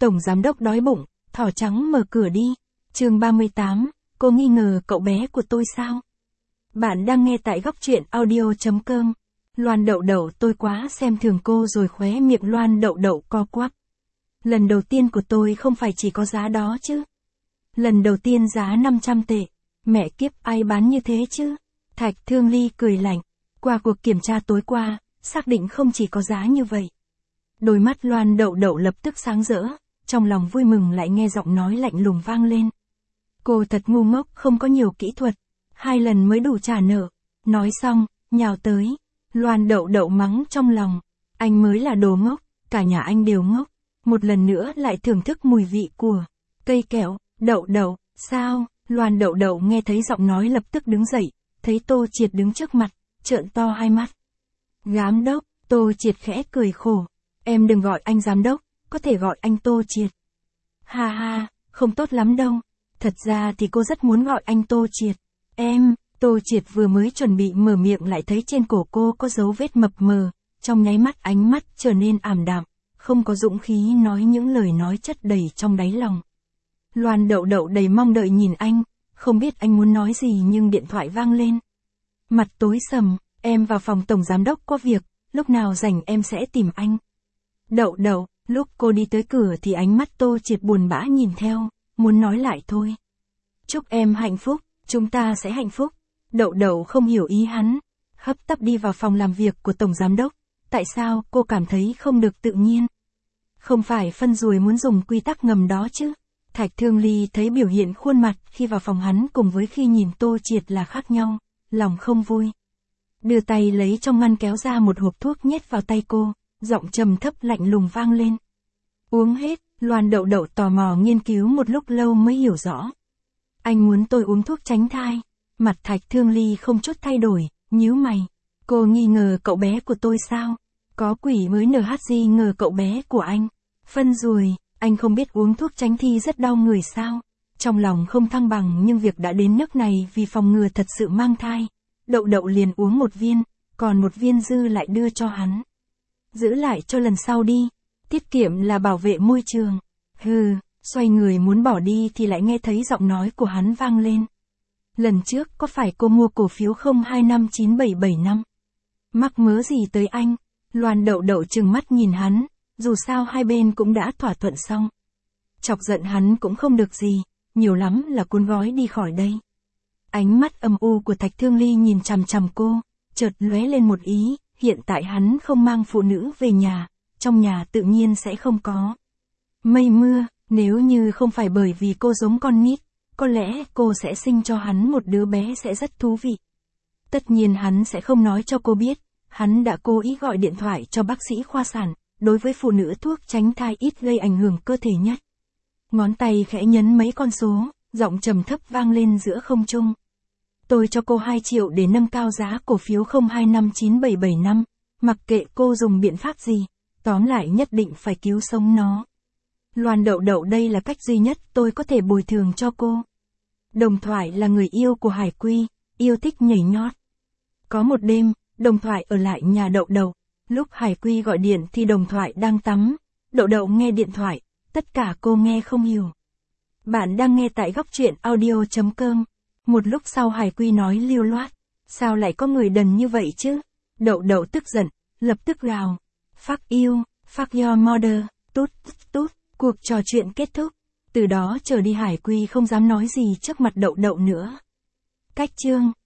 Tổng giám đốc đói bụng, thỏ trắng mở cửa đi. Chương 38, cô nghi ngờ cậu bé của tôi sao? Bạn đang nghe tại góc truyện audio.com. Loan Đậu Đậu, tôi quá xem thường cô rồi, khóe miệng Loan Đậu Đậu co quắp. Lần đầu tiên của tôi không phải chỉ có giá đó chứ. Lần đầu tiên giá 500 tệ. Mẹ kiếp, ai bán như thế chứ? Thạch Thương Ly cười lạnh. Qua cuộc kiểm tra tối qua, xác định không chỉ có giá như vậy. Đôi mắt Loan Đậu Đậu lập tức sáng rỡ, trong lòng vui mừng lại nghe giọng nói lạnh lùng vang lên. Cô thật ngu ngốc, không có nhiều kỹ thuật, 2 lần mới đủ trả nợ. Nói xong, nhào tới. Loan Đậu Đậu mắng trong lòng. Anh mới là đồ ngốc, cả nhà anh đều ngốc. Một lần nữa lại thưởng thức mùi vị của cây kẹo. Đậu Đậu, sao? Loan Đậu Đậu nghe thấy giọng nói lập tức đứng dậy, thấy Tô Triệt đứng trước mặt, trợn to hai mắt. Giám đốc, Tô Triệt khẽ cười khổ. Em đừng gọi anh giám đốc, có thể gọi anh Tô Triệt. Ha ha, không tốt lắm đâu. Thật ra thì cô rất muốn gọi anh Tô Triệt. Tô Triệt vừa mới chuẩn bị mở miệng lại thấy trên cổ cô có dấu vết mập mờ, trong nháy mắt ánh mắt trở nên ảm đạm, không có dũng khí nói những lời nói chất đầy trong đáy lòng. Loan Đậu Đậu đầy mong đợi nhìn anh, không biết anh muốn nói gì nhưng điện thoại vang lên. Mặt tối sầm, em vào phòng tổng giám đốc có việc, lúc nào rảnh em sẽ tìm anh. Đậu Đậu, lúc cô đi tới cửa thì ánh mắt Tô Triệt buồn bã nhìn theo, muốn nói lại thôi. Chúc em hạnh phúc, chúng ta sẽ hạnh phúc. Đậu Đậu không hiểu ý hắn, hấp tấp đi vào phòng làm việc của tổng giám đốc. Tại sao cô cảm thấy không được tự nhiên? Không phải phân ruồi muốn dùng quy tắc ngầm đó chứ? Thạch Thương Ly thấy biểu hiện khuôn mặt khi vào phòng hắn cùng với khi nhìn Tô Triệt là khác nhau, lòng không vui. Đưa tay lấy trong ngăn kéo ra một hộp thuốc nhét vào tay cô, giọng trầm thấp lạnh lùng vang lên. Uống hết. Loan Đậu Đậu tò mò nghiên cứu một lúc lâu mới hiểu rõ. Anh muốn tôi uống thuốc tránh thai. Mặt Thạch Thương Ly không chút thay đổi, nhíu mày. Cô nghi ngờ cậu bé của tôi sao? Có quỷ mới NHG ngờ cậu bé của anh. Phân ruồi, anh không biết uống thuốc tránh thi rất đau người sao? Trong lòng không thăng bằng nhưng việc đã đến nước này vì phòng ngừa thật sự mang thai. Đậu Đậu liền uống 1 viên, còn 1 viên dư lại đưa cho hắn. Giữ lại cho lần sau đi. Tiết kiệm là bảo vệ môi trường. Hừ, xoay người muốn bỏ đi thì lại nghe thấy giọng nói của hắn vang lên. Lần trước có phải cô mua cổ phiếu 025975? Mắc mớ gì tới anh? Loan Đậu Đậu trừng mắt nhìn hắn, dù sao hai bên cũng đã thỏa thuận xong. Chọc giận hắn cũng không được gì, nhiều lắm là cuốn gói đi khỏi đây. Ánh mắt âm u của Thạch Thương Ly nhìn chằm chằm cô, chợt lóe lên một ý, hiện tại hắn không mang phụ nữ về nhà. Trong nhà tự nhiên sẽ không có mây mưa, nếu như không phải bởi vì cô giống con nít, có lẽ cô sẽ sinh cho hắn một đứa bé sẽ rất thú vị. Tất nhiên hắn sẽ không nói cho cô biết, hắn đã cố ý gọi điện thoại cho bác sĩ khoa sản, đối với phụ nữ thuốc tránh thai ít gây ảnh hưởng cơ thể nhất. Ngón tay khẽ nhấn mấy con số, giọng trầm thấp vang lên giữa không trung. Tôi cho cô 2 triệu để nâng cao giá cổ phiếu 025975, mặc kệ cô dùng biện pháp gì. Tóm lại nhất định phải cứu sống nó. Loan Đậu Đậu, đây là cách duy nhất tôi có thể bồi thường cho cô. Đồng Thoại là người yêu của Hải Quy, yêu thích nhảy nhót. Có một đêm, Đồng Thoại ở lại nhà Đậu Đậu. Lúc Hải Quy gọi điện thì Đồng Thoại đang tắm. Đậu Đậu nghe điện thoại, tất cả cô nghe không hiểu. Bạn đang nghe tại góc truyện audio.com. Một lúc sau Hải Quy nói lưu loát. Sao lại có người đần như vậy chứ? Đậu Đậu tức giận, lập tức gào. Fuck you, fuck your mother, tút. Cuộc trò chuyện kết thúc. Từ đó trở đi Hải Quy không dám nói gì trước mặt Đậu Đậu nữa. Cách chương